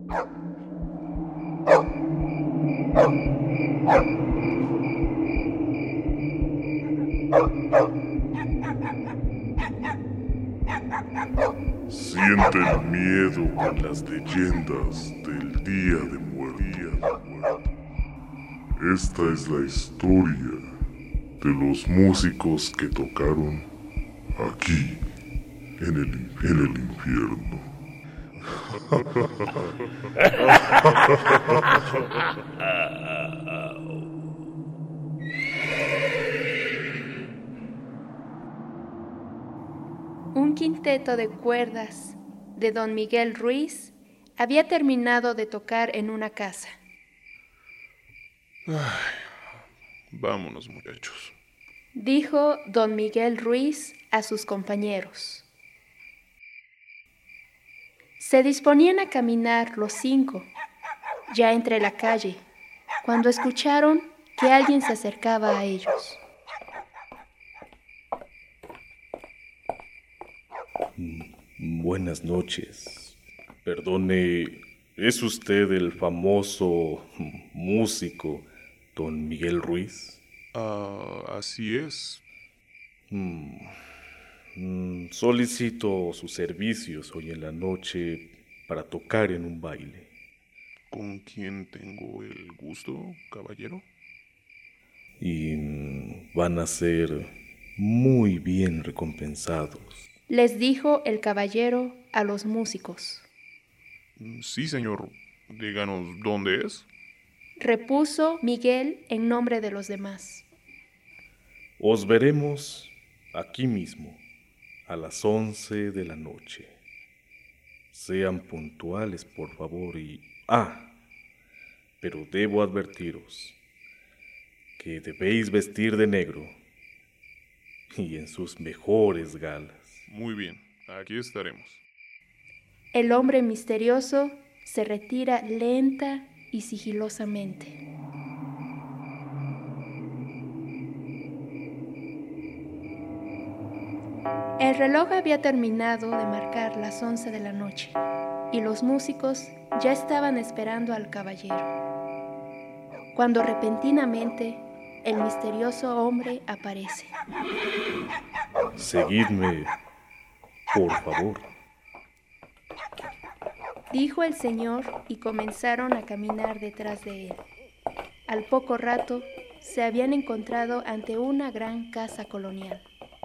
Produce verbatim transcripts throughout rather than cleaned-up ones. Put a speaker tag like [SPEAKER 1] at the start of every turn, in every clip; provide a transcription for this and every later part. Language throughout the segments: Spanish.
[SPEAKER 1] Siente el miedo en las leyendas del Día de Muerte. Esta es la historia de los músicos que tocaron aquí, en el, en el infierno.
[SPEAKER 2] Un quinteto de cuerdas de don Miguel Ruiz había terminado de tocar en una casa.
[SPEAKER 3] Ay, vámonos, muchachos,
[SPEAKER 2] dijo don Miguel Ruiz a sus compañeros. Se disponían a caminar los cinco, ya entre la calle, cuando escucharon que alguien se acercaba a ellos.
[SPEAKER 4] Buenas noches. Perdone, ¿es usted el famoso músico don Miguel Ruiz?
[SPEAKER 3] Ah, uh, así es.
[SPEAKER 4] Mm, mm, solicito sus servicios hoy en la noche para tocar en un baile.
[SPEAKER 3] ¿Con quién tengo el gusto, caballero?
[SPEAKER 4] Y mm, van a ser muy bien recompensados,
[SPEAKER 2] les dijo el caballero a los músicos.
[SPEAKER 3] Sí, señor. Díganos dónde es.
[SPEAKER 2] Repuso Miguel en nombre de los demás.
[SPEAKER 4] Os veremos aquí mismo, a las once de la noche. Sean puntuales, por favor, y... Ah, pero debo advertiros que debéis vestir de negro y en sus mejores galas.
[SPEAKER 3] Muy bien, aquí estaremos.
[SPEAKER 2] El hombre misterioso se retira lenta y sigilosamente. El reloj había terminado de marcar las once de la noche y los músicos ya estaban esperando al caballero, cuando repentinamente el misterioso hombre aparece.
[SPEAKER 4] Seguidme, por favor,
[SPEAKER 2] dijo el señor y comenzaron a caminar detrás de él. Al poco rato se habían encontrado ante una gran casa colonial.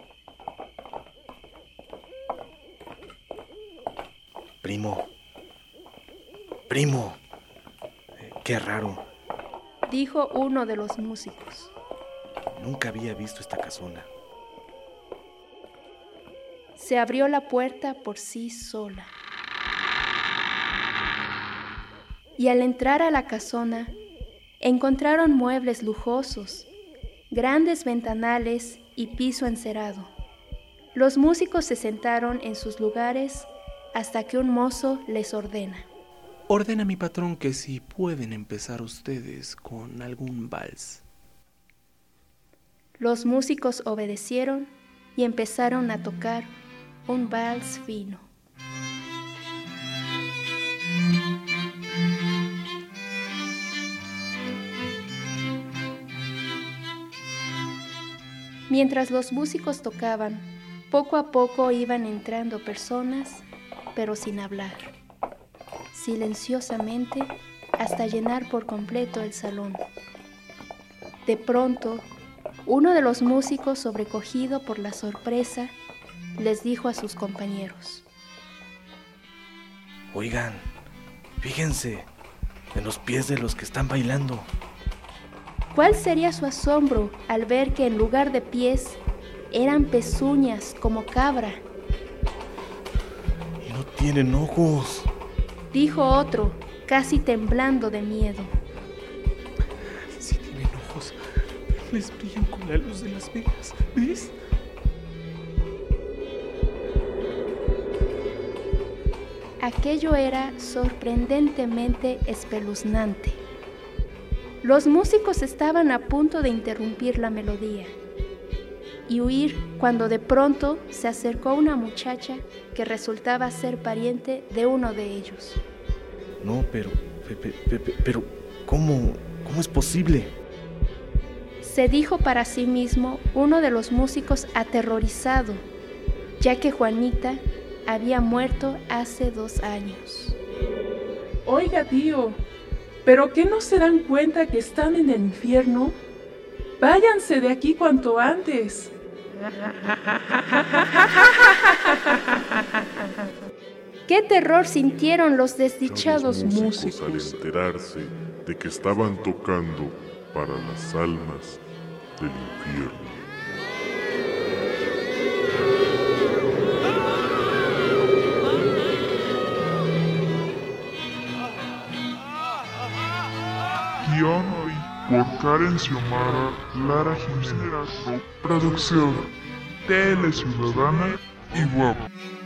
[SPEAKER 5] Primo, primo, qué raro,
[SPEAKER 2] dijo uno de los músicos.
[SPEAKER 5] Nunca había visto esta casona.
[SPEAKER 2] Se abrió la puerta por sí sola. Y al entrar a la casona, encontraron muebles lujosos, grandes ventanales y piso encerado. Los músicos se sentaron en sus lugares hasta que un mozo les ordena.
[SPEAKER 6] Ordena mi patrón que si pueden empezar ustedes con algún vals.
[SPEAKER 2] Los músicos obedecieron y empezaron a tocar un vals fino. Mientras los músicos tocaban, poco a poco iban entrando personas, pero sin hablar, silenciosamente hasta llenar por completo el salón. De pronto, uno de los músicos, sobrecogido por la sorpresa, les dijo a sus compañeros:
[SPEAKER 5] Oigan, fíjense en los pies de los que están bailando.
[SPEAKER 2] ¿Cuál sería su asombro al ver que en lugar de pies eran pezuñas como cabra?
[SPEAKER 5] Y no tienen ojos,
[SPEAKER 2] dijo otro, casi temblando de miedo.
[SPEAKER 6] Sí tienen ojos, les brillan con la luz de las velas, ¿ves?
[SPEAKER 2] Aquello era sorprendentemente espeluznante. Los músicos estaban a punto de interrumpir la melodía y huir cuando de pronto se acercó una muchacha que resultaba ser pariente de uno de ellos.
[SPEAKER 4] No, pero, pe- pe- pe- pero, ¿cómo, cómo es posible?
[SPEAKER 2] Se dijo para sí mismo uno de los músicos aterrorizado, ya que Juanita había muerto hace dos años.
[SPEAKER 7] Oiga, tío, ¿pero qué no se dan cuenta que están en el infierno? Váyanse de aquí cuanto antes.
[SPEAKER 2] ¡Qué terror sintieron los desdichados
[SPEAKER 1] Los
[SPEAKER 2] músicos!
[SPEAKER 1] al enterarse de que estaban tocando para las almas del infierno.
[SPEAKER 8] Guión por Karen Xiomara, Lara Jiménez. Producción Tele Ciudadana y Guapo.